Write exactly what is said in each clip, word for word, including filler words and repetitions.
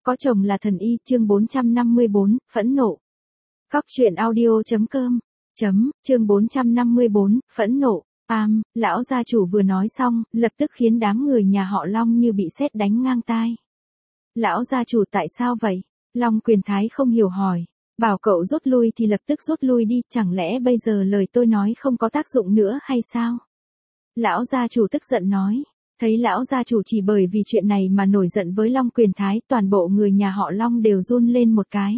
Có chồng là thần y, chương bốn trăm năm mươi bốn, phẫn nộ. Cóc truyện audio chấm com, chấm, chương bốn trăm năm mươi bốn, phẫn nộ. Am, lão gia chủ vừa nói xong, lập tức khiến đám người nhà họ Long như bị sét đánh ngang tai. Lão gia chủ tại sao vậy? Long Quyền Thái không hiểu hỏi. Bảo cậu rút lui thì lập tức rút lui đi, chẳng lẽ bây giờ lời tôi nói không có tác dụng nữa hay sao? Lão gia chủ tức giận nói. Thấy lão gia chủ chỉ bởi vì chuyện này mà nổi giận với Long Quyền Thái, toàn bộ người nhà họ Long đều run lên một cái.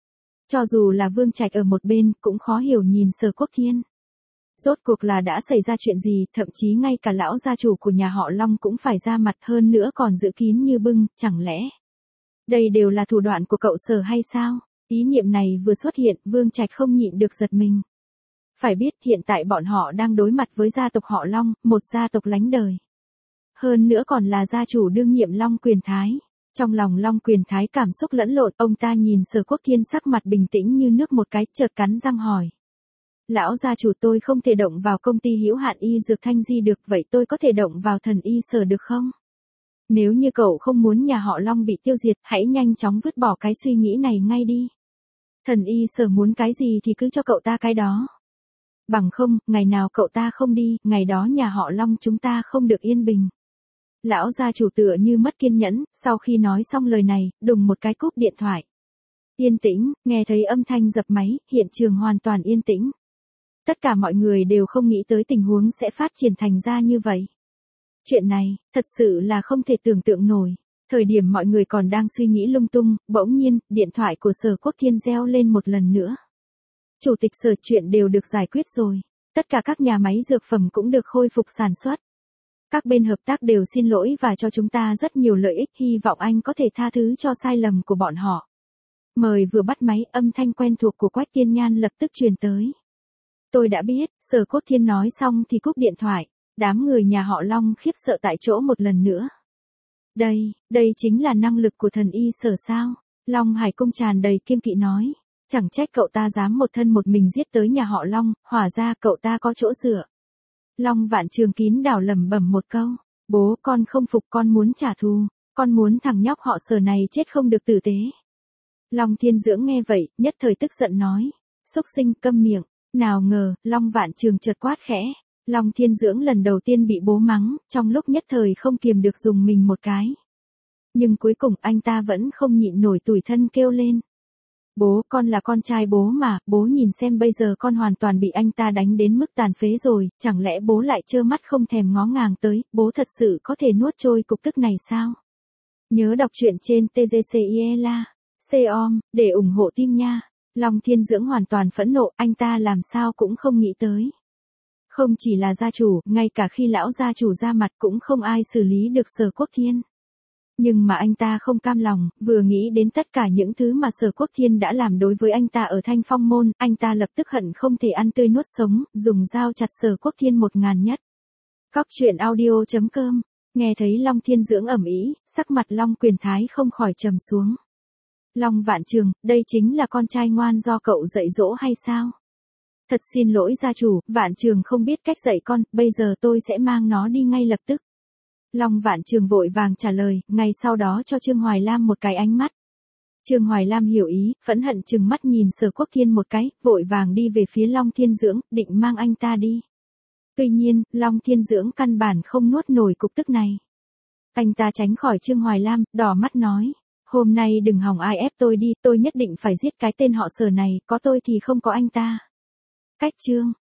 Cho dù là Vương Trạch ở một bên, cũng khó hiểu nhìn Sở Quốc Thiên. Rốt cuộc là đã xảy ra chuyện gì, thậm chí ngay cả lão gia chủ của nhà họ Long cũng phải ra mặt, hơn nữa còn giữ kín như bưng, chẳng lẽ đây đều là thủ đoạn của cậu Sở hay sao? Ý niệm này vừa xuất hiện, Vương Trạch không nhịn được giật mình. Phải biết hiện tại bọn họ đang đối mặt với gia tộc họ Long, một gia tộc lánh đời. Hơn nữa còn là gia chủ đương nhiệm Long Quyền Thái. Trong lòng Long Quyền Thái cảm xúc lẫn lộn, ông ta nhìn Sở Quốc Thiên sắc mặt bình tĩnh như nước một cái, chợt cắn răng hỏi. Lão gia chủ, tôi không thể động vào công ty hữu hạn y dược Thanh Di được, vậy tôi có thể động vào thần y Sở được không? Nếu như cậu không muốn nhà họ Long bị tiêu diệt, hãy nhanh chóng vứt bỏ cái suy nghĩ này ngay đi. Thần y Sở muốn cái gì thì cứ cho cậu ta cái đó. Bằng không, ngày nào cậu ta không đi, ngày đó nhà họ Long chúng ta không được yên bình. Lão gia chủ tựa như mất kiên nhẫn, sau khi nói xong lời này, đùng một cái cúp điện thoại. Yên tĩnh, nghe thấy âm thanh dập máy, hiện trường hoàn toàn yên tĩnh. Tất cả mọi người đều không nghĩ tới tình huống sẽ phát triển thành ra như vậy. Chuyện này, thật sự là không thể tưởng tượng nổi. Thời điểm mọi người còn đang suy nghĩ lung tung, bỗng nhiên, điện thoại của Sở Quốc Thiên reo lên một lần nữa. Chủ tịch Sở, chuyện đều được giải quyết rồi. Tất cả các nhà máy dược phẩm cũng được khôi phục sản xuất. Các bên hợp tác đều xin lỗi và cho chúng ta rất nhiều lợi ích, hy vọng anh có thể tha thứ cho sai lầm của bọn họ. Mời vừa bắt máy, âm thanh quen thuộc của Quách Tiên Nhan lập tức truyền tới. Tôi đã biết, Sở Quốc Thiên nói xong thì cúp điện thoại, đám người nhà họ Long khiếp sợ tại chỗ một lần nữa. Đây, đây chính là năng lực của thần y Sở sao? Long Hải Cung tràn đầy kiêng kỵ nói. Chẳng trách cậu ta dám một thân một mình giết tới nhà họ Long, hóa ra cậu ta có chỗ dựa. Long Vạn Trường kín đảo lẩm bẩm một câu, bố con không phục, con muốn trả thù, con muốn thằng nhóc họ Sở này chết không được tử tế. Long Thiên Dưỡng nghe vậy, nhất thời tức giận nói, xúc sinh, câm miệng. Nào ngờ, Long Vạn Trường chợt quát khẽ. Long Thiên Dưỡng lần đầu tiên bị bố mắng, trong lúc nhất thời không kiềm được dùng mình một cái. Nhưng cuối cùng anh ta vẫn không nhịn nổi tủi thân kêu lên. Bố, con là con trai bố mà, bố nhìn xem bây giờ con hoàn toàn bị anh ta đánh đến mức tàn phế rồi, chẳng lẽ bố lại trơ mắt không thèm ngó ngàng tới, bố thật sự có thể nuốt trôi cục tức này sao? Nhớ đọc truyện trên tê giê xê i e la, com, để ủng hộ team nha. Long Thiên Dưỡng hoàn toàn phẫn nộ, anh ta làm sao cũng không nghĩ tới. Không chỉ là gia chủ, ngay cả khi lão gia chủ ra mặt cũng không ai xử lý được Sở Quốc Thiên. Nhưng mà anh ta không cam lòng, vừa nghĩ đến tất cả những thứ mà Sở Quốc Thiên đã làm đối với anh ta ở Thanh Phong Môn, anh ta lập tức hận không thể ăn tươi nuốt sống, dùng dao chặt Sở Quốc Thiên một ngàn nhất. Cóc truyện audio chấm com, nghe thấy Long Thiên Dưỡng ầm ĩ, sắc mặt Long Quyền Thái không khỏi trầm xuống. Long Vạn Trường, đây chính là con trai ngoan do cậu dạy dỗ hay sao? Thật xin lỗi gia chủ, Vạn Trường không biết cách dạy con, bây giờ tôi sẽ mang nó đi ngay lập tức. Long Vạn Trường vội vàng trả lời, ngay sau đó cho Trương Hoài Lam một cái ánh mắt. Trương Hoài Lam hiểu ý, phẫn hận trừng mắt nhìn Sở Quốc Thiên một cái, vội vàng đi về phía Long Thiên Dưỡng, định mang anh ta đi. Tuy nhiên, Long Thiên Dưỡng căn bản không nuốt nổi cục tức này. Anh ta tránh khỏi Trương Hoài Lam, đỏ mắt nói. Hôm nay đừng hòng ai ép tôi đi, tôi nhất định phải giết cái tên họ Sở này, có tôi thì không có anh ta. Cách chương,